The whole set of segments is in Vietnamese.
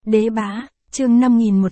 Đế Bá, chương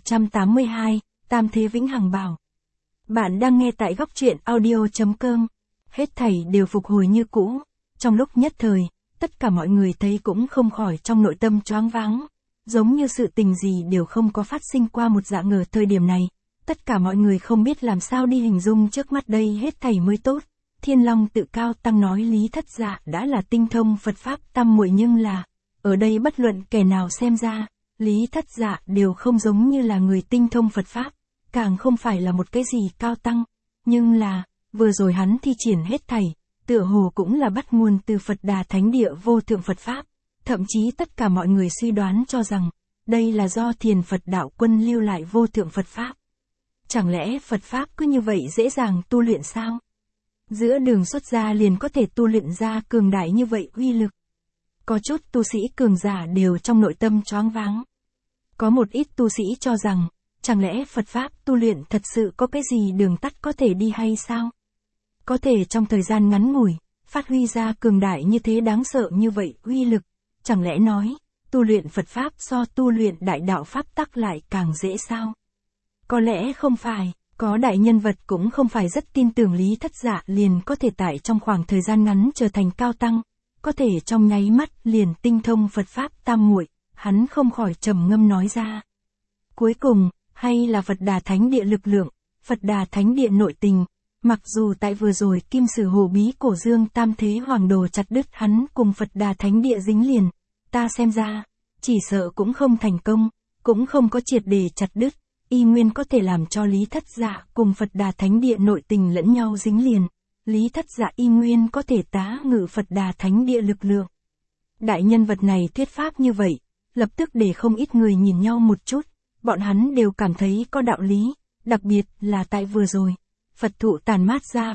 5182, Tam Thế Vĩnh Hằng Bảo. Bạn đang nghe tại góc truyện audio.com. Hết thảy đều phục hồi như cũ. Trong lúc nhất thời, tất cả mọi người thấy cũng không khỏi trong nội tâm choáng váng. Giống như sự tình gì đều không có phát sinh qua một dạng ngờ thời điểm này. Tất cả mọi người không biết làm sao đi hình dung trước mắt đây hết thảy mới tốt. Thiên Long Tự Cao Tăng nói Lý Thất Dạ đã là tinh thông Phật Pháp tam muội, nhưng là, ở đây bất luận kẻ nào xem ra, Lý Thất Dạ đều không giống như là người tinh thông Phật Pháp, càng không phải là một cái gì cao tăng, nhưng là, vừa rồi hắn thi triển hết thảy, tựa hồ cũng là bắt nguồn từ Phật Đà Thánh Địa vô thượng Phật Pháp, thậm chí tất cả mọi người suy đoán cho rằng, đây là do Thiền Phật Đạo Quân lưu lại vô thượng Phật Pháp. Chẳng lẽ Phật Pháp cứ như vậy dễ dàng tu luyện sao? Giữa đường xuất gia liền có thể tu luyện ra cường đại như vậy uy lực. Có chút tu sĩ cường giả đều trong nội tâm choáng váng. Có một ít tu sĩ cho rằng, chẳng lẽ Phật Pháp tu luyện thật sự có cái gì đường tắt có thể đi hay sao? Có thể trong thời gian ngắn ngủi, phát huy ra cường đại như thế đáng sợ như vậy uy lực, chẳng lẽ nói, tu luyện Phật Pháp so tu luyện đại đạo Pháp tắc lại càng dễ sao? Có lẽ không phải, có đại nhân vật cũng không phải rất tin tưởng Lý Thất Dạ liền có thể tại trong khoảng thời gian ngắn trở thành cao tăng, có thể trong nháy mắt liền tinh thông Phật Pháp tam muội, hắn không khỏi trầm ngâm nói ra. Cuối cùng, hay là Phật Đà Thánh Địa lực lượng, Phật Đà Thánh Địa nội tình, mặc dù tại vừa rồi Kim Sử Hồ Bí Cổ Dương Tam Thế Hoàng Đồ chặt đứt hắn cùng Phật Đà Thánh Địa dính liền, ta xem ra, chỉ sợ cũng không thành công, cũng không có triệt để chặt đứt, y nguyên có thể làm cho Lý Thất Dạ cùng Phật Đà Thánh Địa nội tình lẫn nhau dính liền. Lý Thất Dạ y nguyên có thể tá ngự Phật Đà Thánh Địa lực lượng. Đại nhân vật này thuyết pháp như vậy, lập tức để không ít người nhìn nhau một chút, bọn hắn đều cảm thấy có đạo lý, đặc biệt là tại vừa rồi. Phật thụ tàn mát ra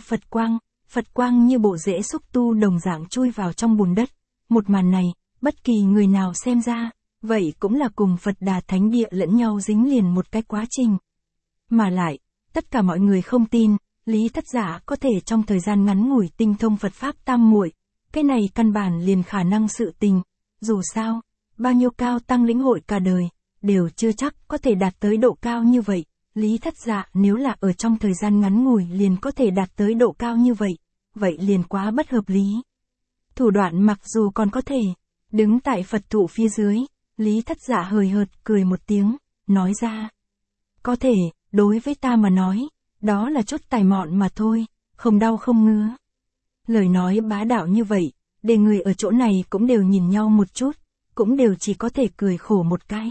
Phật quang như bộ rễ xúc tu đồng dạng chui vào trong bùn đất. Một màn này, bất kỳ người nào xem ra, vậy cũng là cùng Phật Đà Thánh Địa lẫn nhau dính liền một cái quá trình. Mà lại, tất cả mọi người không tin, Lý Thất Dạ có thể trong thời gian ngắn ngủi tinh thông Phật Pháp tam muội, cái này căn bản liền khả năng sự tình, dù sao, bao nhiêu cao tăng lĩnh hội cả đời, đều chưa chắc có thể đạt tới độ cao như vậy, Lý Thất Dạ nếu là ở trong thời gian ngắn ngủi liền có thể đạt tới độ cao như vậy liền quá bất hợp lý. Thủ đoạn mặc dù còn có thể, đứng tại Phật thụ phía dưới, Lý Thất Dạ hời hợt cười một tiếng, nói ra. Có thể, đối với ta mà nói, đó là chút tài mọn mà thôi, không đau không ngứa. Lời nói bá đạo như vậy, để người ở chỗ này cũng đều nhìn nhau một chút, cũng đều chỉ có thể cười khổ một cái.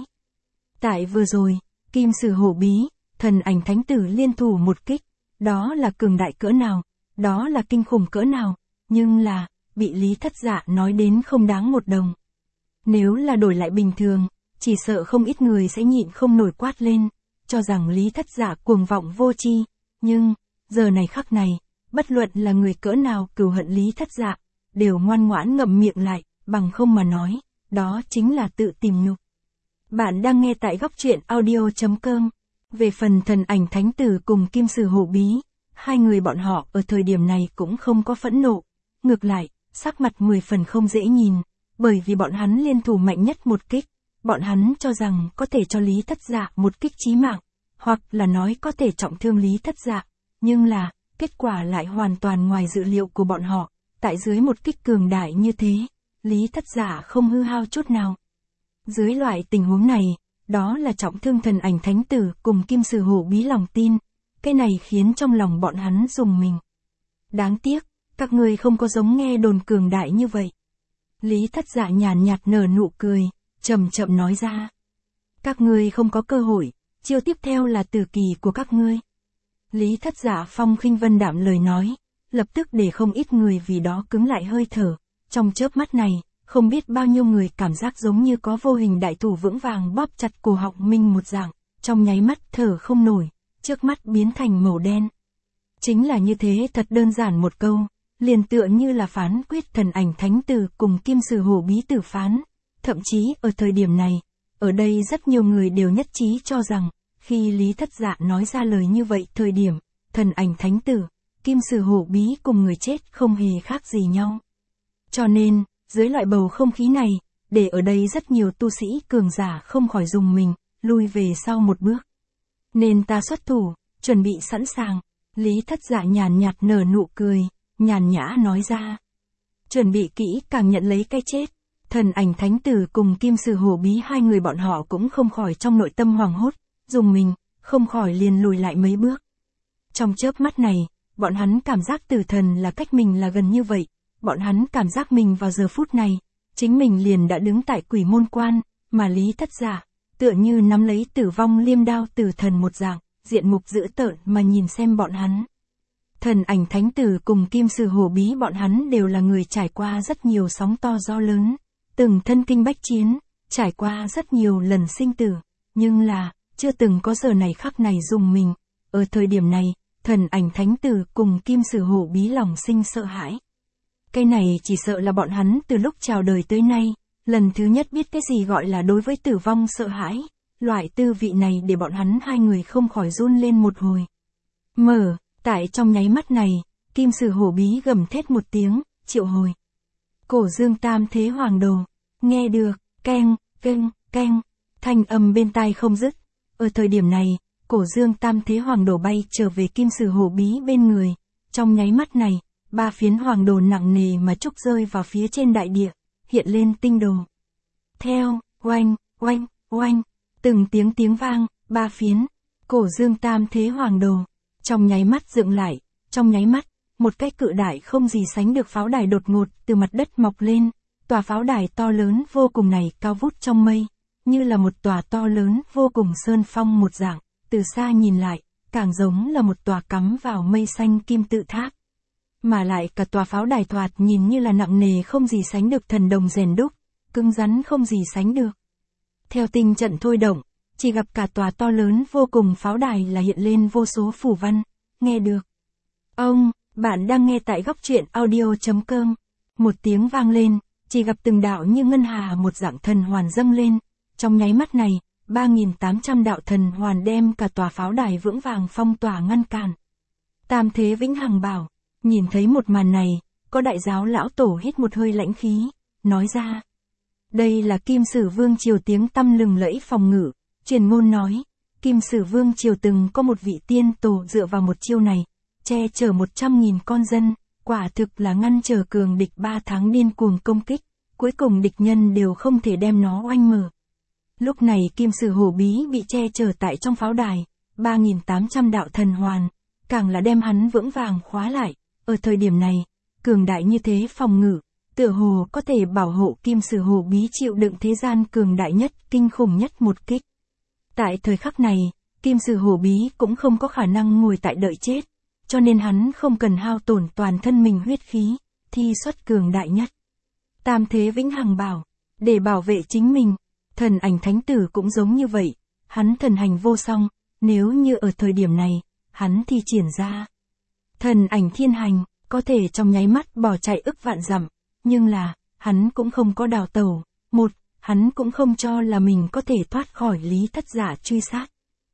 Tại vừa rồi, Kim Sử Hổ Bí, Thần Ảnh Thánh Tử liên thủ một kích, đó là cường đại cỡ nào, đó là kinh khủng cỡ nào, nhưng là, bị Lý Thất Dạ nói đến không đáng một đồng. Nếu là đổi lại bình thường, chỉ sợ không ít người sẽ nhịn không nổi quát lên, cho rằng Lý Thất Dạ cuồng vọng vô tri, nhưng, giờ này khắc này, bất luận là người cỡ nào cừu hận Lý Thất Dạ, đều ngoan ngoãn ngậm miệng lại, bằng không mà nói, đó chính là tự tìm nhục. Bạn đang nghe tại góc truyện audio.com. Về phần Thần Ảnh Thánh Tử cùng Kim Sử Hổ Bí, hai người bọn họ ở thời điểm này cũng không có phẫn nộ, ngược lại, sắc mặt 10 phần không dễ nhìn, bởi vì bọn hắn liên thủ mạnh nhất một kích, bọn hắn cho rằng có thể cho Lý Thất Dạ một kích chí mạng, hoặc là nói có thể trọng thương Lý Thất Dạ, nhưng là, kết quả lại hoàn toàn ngoài dự liệu của bọn họ, tại dưới một kích cường đại như thế, Lý Thất Dạ không hư hao chút nào. Dưới loại tình huống này, đó là trọng thương Thần Ảnh Thánh Tử cùng Kim Sử Hổ Bí lòng tin, cái này khiến trong lòng bọn hắn rùng mình. Đáng tiếc, các ngươi không có giống nghe đồn cường đại như vậy. Lý Thất Dạ nhàn nhạt nở nụ cười, chậm chậm nói ra. Các ngươi không có cơ hội, chiêu tiếp theo là tử kỳ của các ngươi. Lý Thất Dạ phong khinh vân đạm lời nói, lập tức để không ít người vì đó cứng lại hơi thở. Trong chớp mắt này, không biết bao nhiêu người cảm giác giống như có vô hình đại thủ vững vàng bóp chặt cổ họng mình một dạng, trong nháy mắt thở không nổi, trước mắt biến thành màu đen. Chính là như thế, thật đơn giản một câu, liền tựa như là phán quyết Thần Ảnh Thánh Tử cùng Kim Sử Hổ Bí tử phán. Thậm chí ở thời điểm này, ở đây rất nhiều người đều nhất trí cho rằng, khi Lý Thất Dạ nói ra lời như vậy thời điểm, Thần Ảnh Thánh Tử, Kim Sử Hổ Bí cùng người chết không hề khác gì nhau. Cho nên, dưới loại bầu không khí này, để ở đây rất nhiều tu sĩ cường giả không khỏi rùng mình, lui về sau một bước. Nên ta xuất thủ, chuẩn bị sẵn sàng. Lý Thất Dạ nhàn nhạt nở nụ cười, nhàn nhã nói ra. Chuẩn bị kỹ càng nhận lấy cái chết. Thần Ảnh Thánh Tử cùng Kim Sử Hổ Bí hai người bọn họ cũng không khỏi trong nội tâm hoảng hốt, rùng mình, không khỏi liền lùi lại mấy bước. Trong chớp mắt này, bọn hắn cảm giác tử thần là cách mình là gần như vậy, bọn hắn cảm giác mình vào giờ phút này, chính mình liền đã đứng tại quỷ môn quan, mà Lý Thất Dạ, tựa như nắm lấy tử vong liêm đao tử thần một dạng, diện mục dữ tợn mà nhìn xem bọn hắn. Thần Ảnh Thánh Tử cùng Kim Sử Hổ Bí bọn hắn đều là người trải qua rất nhiều sóng to gió lớn, từng thân kinh bách chiến, trải qua rất nhiều lần sinh tử, nhưng là, chưa từng có giờ này khắc này dùng mình. Ở thời điểm này, Thần Ảnh Thánh Tử cùng Kim Sử Hổ Bí lòng sinh sợ hãi. Cái này chỉ sợ là bọn hắn từ lúc chào đời tới nay, lần thứ nhất biết cái gì gọi là đối với tử vong sợ hãi, loại tư vị này để bọn hắn hai người không khỏi run lên một hồi. Tại trong nháy mắt này, Kim Sử Hổ Bí gầm thét một tiếng, triệu hồi. Cổ Dương Tam Thế Hoàng Đồ, nghe được, keng, keng, keng, thanh âm bên tai không dứt. Ở thời điểm này, Cổ Dương Tam Thế Hoàng Đồ bay trở về Kim Sử Hổ Bí bên người. Trong nháy mắt này, 3 phiến hoàng đồ nặng nề mà trúc rơi vào phía trên đại địa, hiện lên tinh đồ. Theo, oanh, oanh, oanh, từng tiếng vang, 3 phiến, Cổ Dương Tam Thế Hoàng Đồ, trong nháy mắt dựng lại, trong nháy mắt, một cái cự đại không gì sánh được pháo đài đột ngột từ mặt đất mọc lên, tòa pháo đài to lớn vô cùng này cao vút trong mây, như là một tòa to lớn vô cùng sơn phong một dạng, từ xa nhìn lại, càng giống là một tòa cắm vào mây xanh kim tự tháp. Mà lại cả tòa pháo đài thoạt nhìn như là nặng nề không gì sánh được thần đồng rèn đúc, cứng rắn không gì sánh được. Theo tinh trận thôi động, chỉ gặp cả tòa to lớn vô cùng pháo đài là hiện lên vô số phù văn, nghe được. Bạn đang nghe tại góc truyện audio.com. Một tiếng vang lên, chỉ gặp từng đạo như ngân hà một dạng thần hoàn dâng lên, trong nháy mắt này, 3.800 đạo thần hoàn đem cả tòa pháo đài vững vàng phong tỏa ngăn cản. Tam Thế Vĩnh Hằng bảo, nhìn thấy một màn này, có đại giáo lão tổ hít một hơi lãnh khí, nói ra. Đây là Kim Sử Vương Triều tiếng tăm lừng lẫy phòng ngự, truyền ngôn nói, Kim Sử Vương Triều từng có một vị tiên tổ dựa vào một chiêu này, che chở 100.000 con dân, quả thực là ngăn trở cường địch 3 tháng điên cuồng công kích, cuối cùng địch nhân đều không thể đem nó oanh mở. Lúc này Kim Sử Hổ Bí bị che chở tại trong pháo đài, 3.800 đạo thần hoàn, càng là đem hắn vững vàng khóa lại. Ở thời điểm này, cường đại như thế phòng ngự, tựa hồ có thể bảo hộ Kim Sử Hổ Bí chịu đựng thế gian cường đại nhất, kinh khủng nhất một kích. Tại thời khắc này, Kim Sử Hổ Bí cũng không có khả năng ngồi tại đợi chết, cho nên hắn không cần hao tổn toàn thân mình huyết khí, thi xuất cường đại nhất. Tam Thế Vĩnh Hằng bảo, để bảo vệ chính mình, Thần Ảnh Thánh Tử cũng giống như vậy, hắn thần hành vô song, nếu như ở thời điểm này, hắn thi triển ra. Thần ảnh thiên hành, có thể trong nháy mắt bỏ chạy ức vạn dặm, nhưng là, hắn cũng không có đào tẩu. Hắn cũng không cho là mình có thể thoát khỏi Lý Thất Dạ truy sát.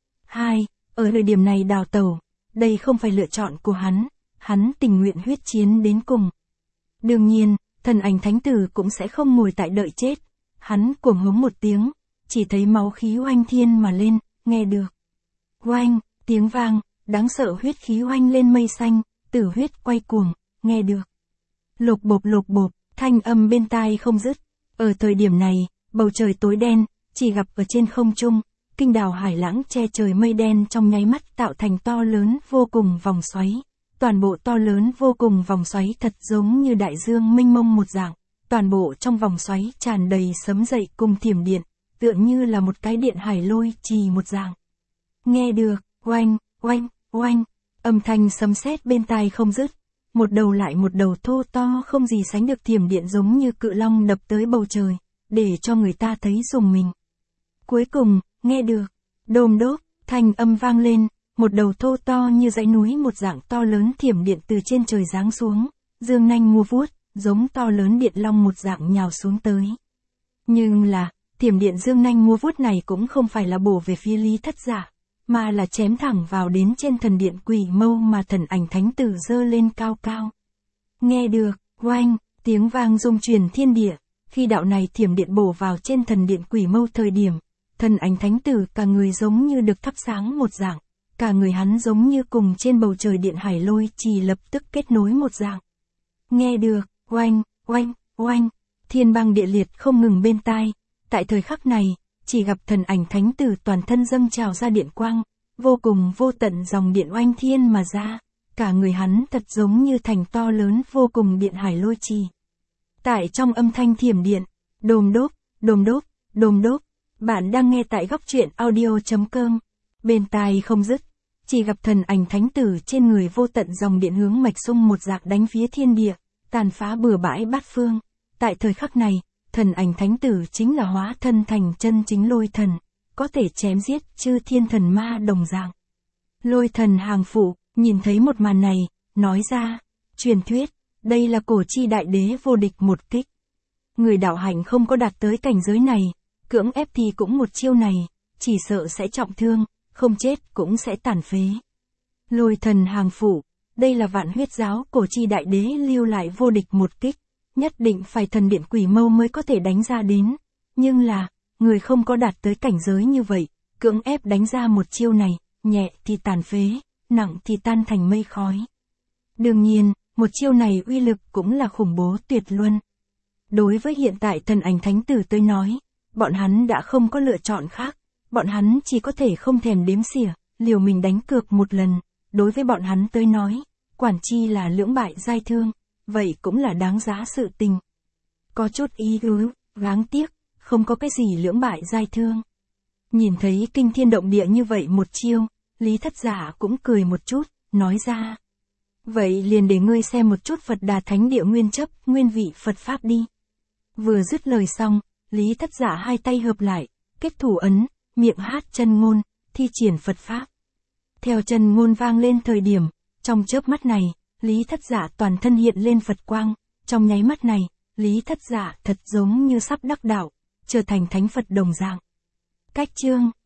2. Ở thời điểm này đào tẩu, đây không phải lựa chọn của hắn tình nguyện huyết chiến đến cùng. Đương nhiên, Thần Ảnh Thánh Tử cũng sẽ không ngồi tại đợi chết. Hắn cuồng hống một tiếng, chỉ thấy máu khí oanh thiên mà lên, nghe được. Oanh, tiếng vang, đáng sợ huyết khí oanh lên mây xanh, tử huyết quay cuồng, nghe được. Lục bộp, thanh âm bên tai không dứt. Ở thời điểm này, bầu trời tối đen, chỉ gặp ở trên không trung, kinh đào hải lãng che trời mây đen trong nháy mắt tạo thành to lớn vô cùng vòng xoáy. Toàn bộ to lớn vô cùng vòng xoáy thật giống như đại dương mênh mông một dạng. Toàn bộ trong vòng xoáy tràn đầy sấm dậy cùng thiểm điện, tựa như là một cái điện hải lôi trì một dạng. Nghe được, oanh, oanh, oanh, âm thanh sấm sét bên tai không dứt. Một đầu lại một đầu thô to không gì sánh được thiểm điện giống như cự long đập tới bầu trời, để cho người ta thấy rùng mình. Cuối cùng, nghe được, đôm đốp, thanh âm vang lên, một đầu thô to như dãy núi một dạng to lớn thiểm điện từ trên trời giáng xuống, dương nanh mua vuốt, giống to lớn điện long một dạng nhào xuống tới. Nhưng là, thiểm điện dương nanh mua vuốt này cũng không phải là bổ về phía Lý Thất Dạ, mà là chém thẳng vào đến trên thần điện Quỷ Mâu mà Thần Ảnh Thánh Tử giơ lên cao cao. Nghe được, oanh, tiếng vang rung truyền thiên địa, Khi đạo này thiểm điện bổ vào trên thần điện Quỷ Mâu thời điểm, thần ảnh thánh tử cả người giống như được thắp sáng một dạng, cả người hắn giống như cùng trên bầu trời điện hải lôi trì lập tức kết nối một dạng. Nghe được, oanh, oanh, oanh, thiên băng địa liệt không ngừng bên tai, tại thời khắc này, chỉ gặp thần ảnh thánh tử toàn thân dâng trào ra điện quang, vô cùng vô tận dòng điện oanh thiên mà ra, cả người hắn thật giống như thành to lớn vô cùng điện hải lôi trì. Tại trong âm thanh thiểm điện, đồm đốp, đồm đốp, đồm đốp, bạn đang nghe tại góc truyện audio.com, bên tai không dứt, chỉ gặp thần ảnh thánh tử trên người vô tận dòng điện hướng mạch sung một dạc đánh phía thiên địa, tàn phá bừa bãi bát phương. Tại thời khắc này, thần ảnh thánh tử chính là hóa thân thành chân chính lôi thần, có thể chém giết chư thiên thần ma đồng dạng. Lôi thần hàng phụ, nhìn thấy một màn này, nói ra, truyền thuyết, đây là cổ chi đại đế vô địch một kích. Người đạo hạnh không có đạt tới cảnh giới này, cưỡng ép thì cũng một chiêu này, chỉ sợ sẽ trọng thương, không chết cũng sẽ tàn phế. Lôi thần hàng phụ, đây là Vạn Huyết giáo cổ chi đại đế lưu lại vô địch một kích, nhất định phải thần điện Quỷ Mâu mới có thể đánh ra đến, nhưng là, người không có đạt tới cảnh giới như vậy, cưỡng ép đánh ra một chiêu này, nhẹ thì tàn phế, nặng thì tan thành mây khói. Đương nhiên, một chiêu này uy lực cũng là khủng bố tuyệt luân. Đối với hiện tại thần ảnh thánh tử tới nói, bọn hắn đã không có lựa chọn khác, bọn hắn chỉ có thể không thèm đếm xỉa, liều mình đánh cược một lần, đối với bọn hắn tới nói, quản chi là lưỡng bại giai thương, vậy cũng là đáng giá sự tình. Có chút ý ứ, gáng tiếc, không có cái gì lưỡng bại giai thương. Nhìn thấy kinh thiên động địa như vậy một chiêu, Lý Thất Giả cũng cười một chút, nói ra. Vậy liền để ngươi xem một chút Phật Đà Thánh Địa nguyên chấp, nguyên vị Phật Pháp đi. Vừa dứt lời xong, Lý Thất Giả hai tay hợp lại, kết thủ ấn, miệng hát chân ngôn, thi triển Phật Pháp. Theo chân ngôn vang lên thời điểm, trong chớp mắt này, Lý Thất Giả toàn thân hiện lên Phật quang, trong nháy mắt này, Lý Thất Giả thật giống như sắp đắc đạo, trở thành thánh Phật đồng dạng. Cách chương